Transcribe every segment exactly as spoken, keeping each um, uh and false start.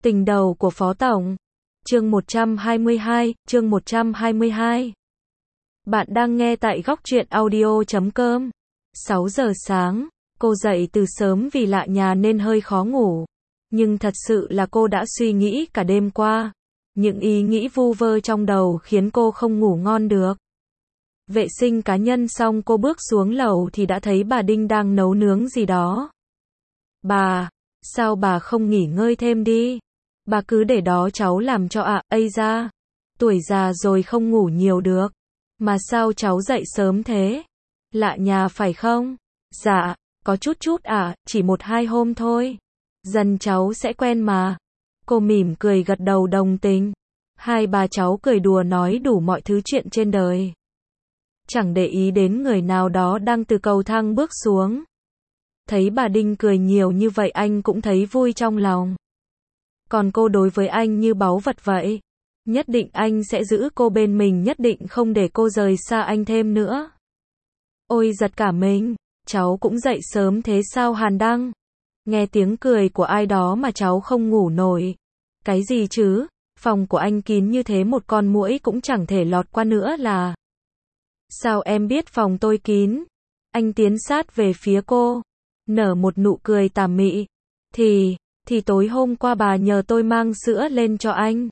Tình đầu của Phó Tổng. Chương một trăm hai mươi hai, chương một trăm hai mươi hai. Bạn đang nghe tại góc truyện audio chấm com. sáu giờ sáng, cô dậy từ sớm vì lạ nhà nên hơi khó ngủ. Nhưng thật sự là cô đã suy nghĩ cả đêm qua. Những ý nghĩ vu vơ trong đầu khiến cô không ngủ ngon được. Vệ sinh cá nhân xong cô bước xuống lầu thì đã thấy bà Đinh đang nấu nướng gì đó. Bà, sao bà không nghỉ ngơi thêm đi? Bà cứ để đó cháu làm cho ạ, à, ây da. Tuổi già rồi không ngủ nhiều được. Mà sao cháu dậy sớm thế? Lạ nhà phải không? Dạ, có chút chút ạ, à, chỉ một hai hôm thôi. Dần cháu sẽ quen mà. Cô mỉm cười gật đầu đồng tình. Hai bà cháu cười đùa nói đủ mọi thứ chuyện trên đời. Chẳng để ý đến người nào đó đang từ cầu thang bước xuống. Thấy bà Đinh cười nhiều như vậy anh cũng thấy vui trong lòng. Còn cô đối với anh như báu vật vậy. Nhất định anh sẽ giữ cô bên mình, nhất định không để cô rời xa anh thêm nữa. Ôi giật cả mình, cháu cũng dậy sớm thế sao Hàn Đăng? Nghe tiếng cười của ai đó mà cháu không ngủ nổi. Cái gì chứ? Phòng của anh kín như thế một con muỗi cũng chẳng thể lọt qua nữa là. Sao em biết phòng tôi kín? Anh tiến sát về phía cô, nở một nụ cười tà mị. Thì, thì tối hôm qua bà nhờ tôi mang sữa lên cho anh.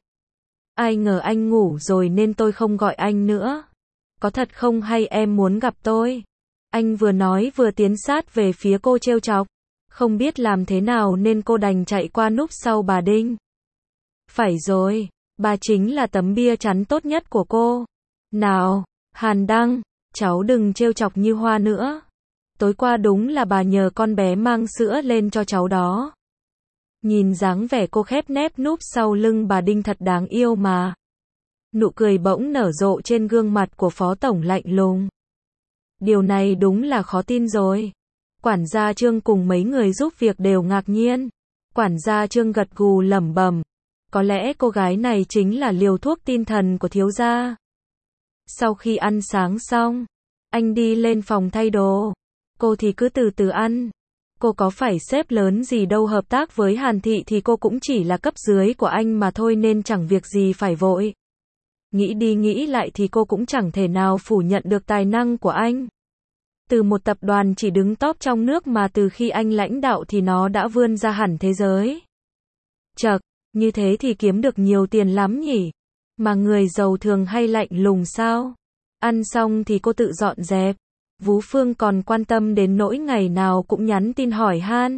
Ai ngờ anh ngủ rồi nên tôi không gọi anh nữa. Có thật không hay em muốn gặp tôi? Anh vừa nói vừa tiến sát về phía cô trêu chọc. Không biết làm thế nào nên cô đành chạy qua núp sau bà Đinh. Phải rồi, bà chính là tấm bia chắn tốt nhất của cô. Nào, Hàn Đăng, cháu đừng trêu chọc Như Hoa nữa. Tối qua đúng là bà nhờ con bé mang sữa lên cho cháu đó. Nhìn dáng vẻ cô khép nép núp sau lưng bà Đinh thật đáng yêu mà. Nụ cười bỗng nở rộ trên gương mặt của Phó Tổng lạnh lùng. Điều này đúng là khó tin rồi. Quản gia Trương cùng mấy người giúp việc đều ngạc nhiên. Quản gia Trương gật gù lẩm bẩm. Có lẽ cô gái này chính là liều thuốc tinh thần của thiếu gia. Sau khi ăn sáng xong, anh đi lên phòng thay đồ. Cô thì cứ từ từ ăn. Cô có phải sếp lớn gì đâu, hợp tác với Hàn Thị thì cô cũng chỉ là cấp dưới của anh mà thôi nên chẳng việc gì phải vội. Nghĩ đi nghĩ lại thì cô cũng chẳng thể nào phủ nhận được tài năng của anh. Từ một tập đoàn chỉ đứng top trong nước mà từ khi anh lãnh đạo thì nó đã vươn ra hẳn thế giới. Chậc, như thế thì kiếm được nhiều tiền lắm nhỉ? Mà người giàu thường hay lạnh lùng sao? Ăn xong thì cô tự dọn dẹp. Vú Phương còn quan tâm đến nỗi ngày nào cũng nhắn tin hỏi han.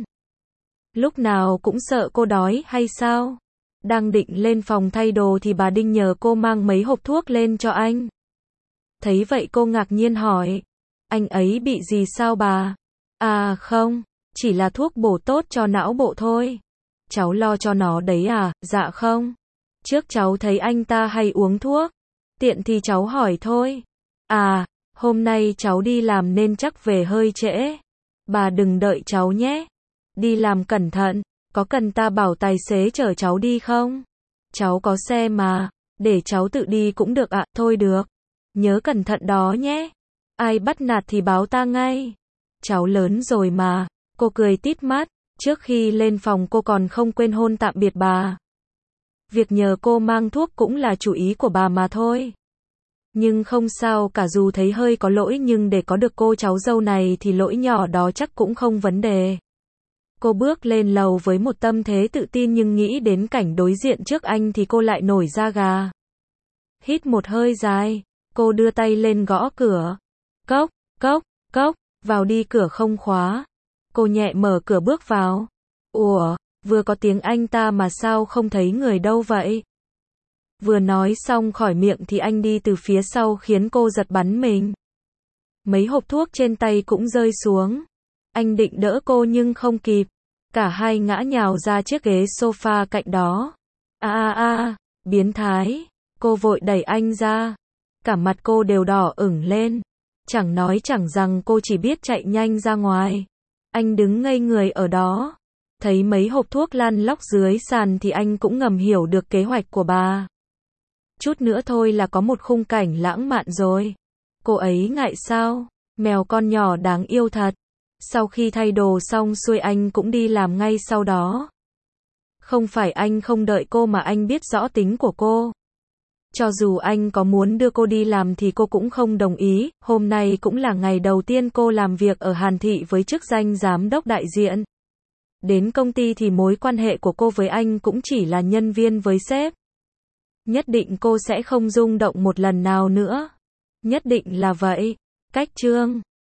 Lúc nào cũng sợ cô đói hay sao? Đang định lên phòng thay đồ thì bà Đinh nhờ cô mang mấy hộp thuốc lên cho anh. Thấy vậy cô ngạc nhiên hỏi. Anh ấy bị gì sao bà? À không, chỉ là thuốc bổ tốt cho não bộ thôi. Cháu lo cho nó đấy à? Dạ không. Trước cháu thấy anh ta hay uống thuốc. Tiện thì cháu hỏi thôi. À, hôm nay cháu đi làm nên chắc về hơi trễ. Bà đừng đợi cháu nhé. Đi làm cẩn thận, có cần ta bảo tài xế chở cháu đi không? Cháu có xe mà, để cháu tự đi cũng được ạ. À, thôi được. Nhớ cẩn thận đó nhé. Ai bắt nạt thì báo ta ngay. Cháu lớn rồi mà. Cô cười tít mắt. Trước khi lên phòng cô còn không quên hôn tạm biệt bà. Việc nhờ cô mang thuốc cũng là chủ ý của bà mà thôi. Nhưng không sao cả, dù thấy hơi có lỗi nhưng để có được cô cháu dâu này thì lỗi nhỏ đó chắc cũng không vấn đề. Cô bước lên lầu với một tâm thế tự tin nhưng nghĩ đến cảnh đối diện trước anh thì cô lại nổi da gà. Hít một hơi dài, cô đưa tay lên gõ cửa. Cốc, cốc, cốc, vào đi, cửa không khóa. Cô nhẹ mở cửa bước vào. Ủa, vừa có tiếng anh ta mà sao không thấy người đâu vậy? Vừa nói xong khỏi miệng thì anh đi từ phía sau khiến cô giật bắn mình. Mấy hộp thuốc trên tay cũng rơi xuống. Anh định đỡ cô nhưng không kịp. Cả hai ngã nhào ra chiếc ghế sofa cạnh đó. A a a, biến thái. Cô vội đẩy anh ra. Cả mặt cô đều đỏ ửng lên. Chẳng nói chẳng rằng cô chỉ biết chạy nhanh ra ngoài. Anh đứng ngây người ở đó. Thấy mấy hộp thuốc lăn lóc dưới sàn thì anh cũng ngầm hiểu được kế hoạch của bà. Chút nữa thôi là có một khung cảnh lãng mạn rồi. Cô ấy ngại sao? Mèo con nhỏ đáng yêu thật. Sau khi thay đồ xong xuôi anh cũng đi làm ngay sau đó. Không phải anh không đợi cô mà anh biết rõ tính của cô. Cho dù anh có muốn đưa cô đi làm thì cô cũng không đồng ý, hôm nay cũng là ngày đầu tiên cô làm việc ở Hàn Thị với chức danh giám đốc đại diện. Đến công ty thì mối quan hệ của cô với anh cũng chỉ là nhân viên với sếp. Nhất định cô sẽ không rung động một lần nào nữa. Nhất định là vậy. Cách chương